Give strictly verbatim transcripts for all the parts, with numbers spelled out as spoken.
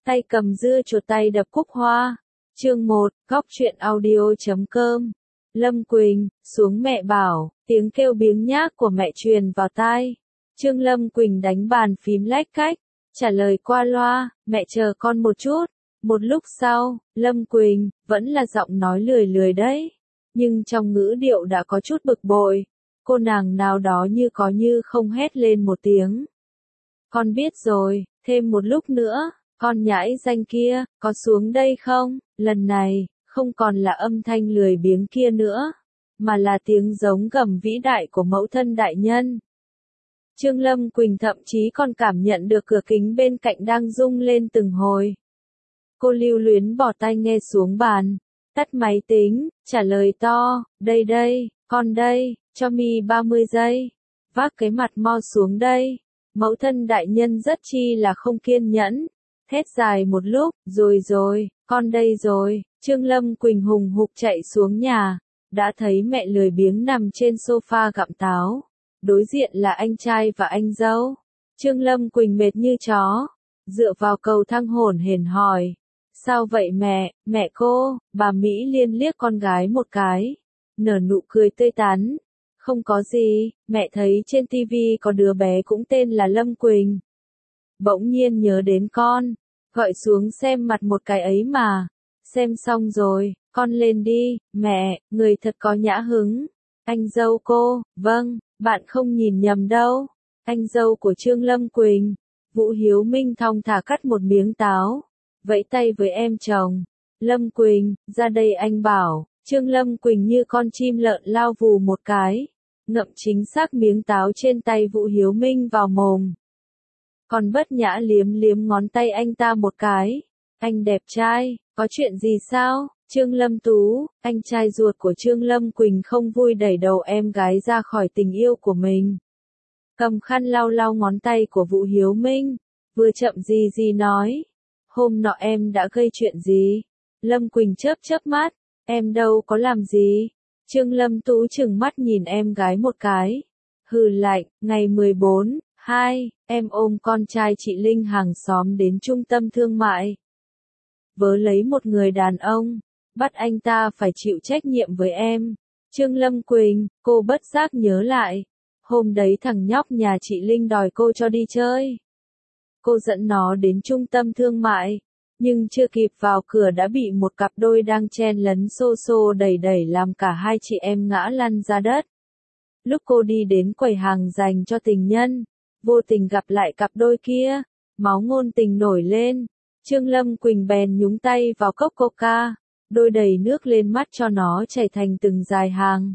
tay cầm dưa chuột tay đập cúc hoa. Chương một, góc truyện audio chấm com. Lâm Quỳnh, xuống mẹ bảo, tiếng kêu biếng nhác của mẹ truyền vào tai. Trương Lâm Quỳnh đánh bàn phím lách cách, trả lời qua loa, mẹ chờ con một chút. Một lúc sau, Lâm Quỳnh, vẫn là giọng nói lười lười đấy, nhưng trong ngữ điệu đã có chút bực bội. Cô nàng nào đó như có như không hét lên một tiếng. Con biết rồi, thêm một lúc nữa, con nhãi danh kia, có xuống đây không? Lần này, không còn là âm thanh lười biếng kia nữa, mà là tiếng giống gầm vĩ đại của mẫu thân đại nhân. Trương Lâm Quỳnh thậm chí còn cảm nhận được cửa kính bên cạnh đang rung lên từng hồi. Cô lưu luyến bỏ tai nghe xuống bàn, tắt máy tính, trả lời to, đây đây, con đây, cho mi ba mươi giây, vác cái mặt mo xuống đây. Mẫu thân đại nhân rất chi là không kiên nhẫn, thét dài một lúc, rồi rồi, con đây rồi. Trương Lâm Quỳnh hùng hục chạy xuống nhà, đã thấy mẹ lười biếng nằm trên sofa gặm táo, đối diện là anh trai và anh dâu. Trương Lâm Quỳnh mệt như chó, dựa vào cầu thang hổn hển hỏi, sao vậy mẹ? Mẹ cô? Bà Mỹ Liên liếc con gái một cái, nở nụ cười tươi tắn. Không có gì, mẹ thấy trên tivi có đứa bé cũng tên là Lâm Quỳnh. Bỗng nhiên nhớ đến con, gọi xuống xem mặt một cái ấy mà. Xem xong rồi, con lên đi, mẹ, người thật có nhã hứng. Anh dâu cô, vâng, bạn không nhìn nhầm đâu. Anh dâu của Trương Lâm Quỳnh. Vũ Hiếu Minh thong thả cắt một miếng táo, vẫy tay với em chồng. Lâm Quỳnh, ra đây anh bảo. Trương Lâm Quỳnh như con chim lợn lao vù một cái, ngậm chính xác miếng táo trên tay Vũ Hiếu Minh vào mồm. Còn bất nhã liếm liếm ngón tay anh ta một cái. Anh đẹp trai, có chuyện gì sao? Trương Lâm Tú, anh trai ruột của Trương Lâm Quỳnh không vui đẩy đầu em gái ra khỏi tình yêu của mình. Cầm khăn lau lau ngón tay của Vũ Hiếu Minh, vừa chậm gì gì nói. Hôm nọ em đã gây chuyện gì? Lâm Quỳnh chớp chớp mắt, em đâu có làm gì. Trương Lâm Tú trừng mắt nhìn em gái một cái. Hừ lạnh, ngày mười bốn, hai, em ôm con trai chị Linh hàng xóm đến trung tâm thương mại. Vớ lấy một người đàn ông, bắt anh ta phải chịu trách nhiệm với em. Trương Lâm Quỳnh, cô bất giác nhớ lại. Hôm đấy thằng nhóc nhà chị Linh đòi cô cho đi chơi. Cô dẫn nó đến trung tâm thương mại, nhưng chưa kịp vào cửa đã bị một cặp đôi đang chen lấn xô xô đẩy đẩy làm cả hai chị em ngã lăn ra đất. Lúc cô đi đến quầy hàng dành cho tình nhân, vô tình gặp lại cặp đôi kia, máu ngôn tình nổi lên. Trương Lâm Quỳnh bèn nhúng tay vào cốc coca, đôi đầy nước lên mắt cho nó chảy thành từng dải hàng.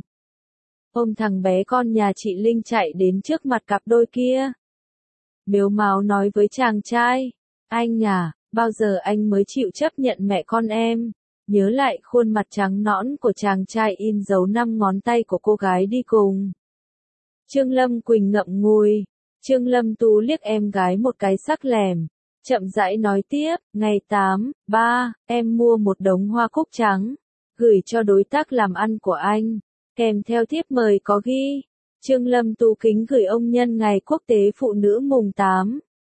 Ôm thằng bé con nhà chị Linh chạy đến trước mặt cặp đôi kia. Mếu máo nói với chàng trai, anh à, bao giờ anh mới chịu chấp nhận mẹ con em? Nhớ lại khuôn mặt trắng nõn của chàng trai in dấu năm ngón tay của cô gái đi cùng. Trương Lâm Quỳnh ngậm ngùi, Trương Lâm Tú liếc em gái một cái sắc lẻm, chậm rãi nói tiếp, ngày tám, ba, em mua một đống hoa cúc trắng, gửi cho đối tác làm ăn của anh, kèm theo thiếp mời có ghi, Trương Lâm Tú kính gửi ông nhân ngày quốc tế phụ nữ mùng tám.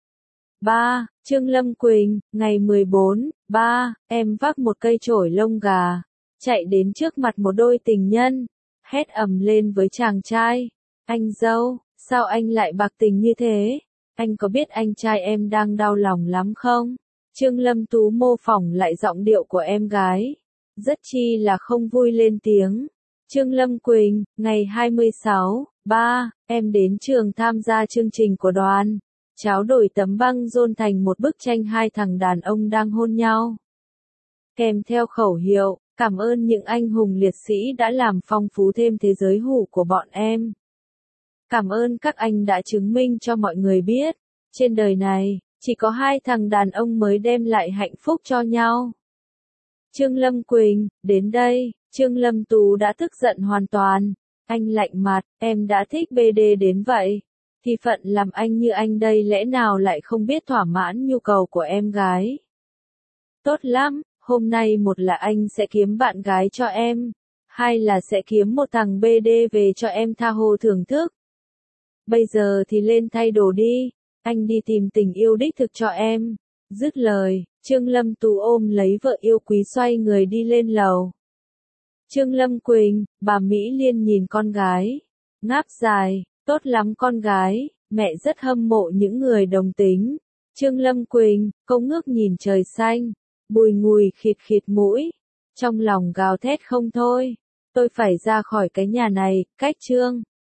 ba. Trương Lâm Quỳnh, ngày mười bốn, ba, em vác một cây chổi lông gà, chạy đến trước mặt một đôi tình nhân, hét ầm lên với chàng trai, anh dâu, sao anh lại bạc tình như thế? Anh có biết anh trai em đang đau lòng lắm không? Trương Lâm Tú mô phỏng lại giọng điệu của em gái, rất chi là không vui lên tiếng. Trương Lâm Quỳnh, ngày hai mươi sáu, ba, em đến trường tham gia chương trình của đoàn. Cháu đổi tấm băng rôn thành một bức tranh hai thằng đàn ông đang hôn nhau. Kèm theo khẩu hiệu, cảm ơn những anh hùng liệt sĩ đã làm phong phú thêm thế giới hủ của bọn em. Cảm ơn các anh đã chứng minh cho mọi người biết, trên đời này, chỉ có hai thằng đàn ông mới đem lại hạnh phúc cho nhau. Trương Lâm Quỳnh, đến đây, Trương Lâm Tú đã tức giận hoàn toàn. Anh lạnh mặt, em đã thích bê đê đến vậy. Thì phận làm anh như anh đây lẽ nào lại không biết thỏa mãn nhu cầu của em gái. Tốt lắm, hôm nay một là anh sẽ kiếm bạn gái cho em, hai là sẽ kiếm một thằng bê đê về cho em tha hồ thưởng thức. Bây giờ thì lên thay đồ đi, anh đi tìm tình yêu đích thực cho em. Dứt lời, Trương Lâm Tú ôm lấy vợ yêu quý xoay người đi lên lầu. Trương Lâm Quỳnh, bà Mỹ Liên nhìn con gái. Ngáp dài, tốt lắm con gái, mẹ rất hâm mộ những người đồng tính. Trương Lâm Quỳnh, câu ngước nhìn trời xanh, bùi ngùi khịt khịt mũi. Trong lòng gào thét không thôi. Tôi phải ra khỏi cái nhà này, cách Trương.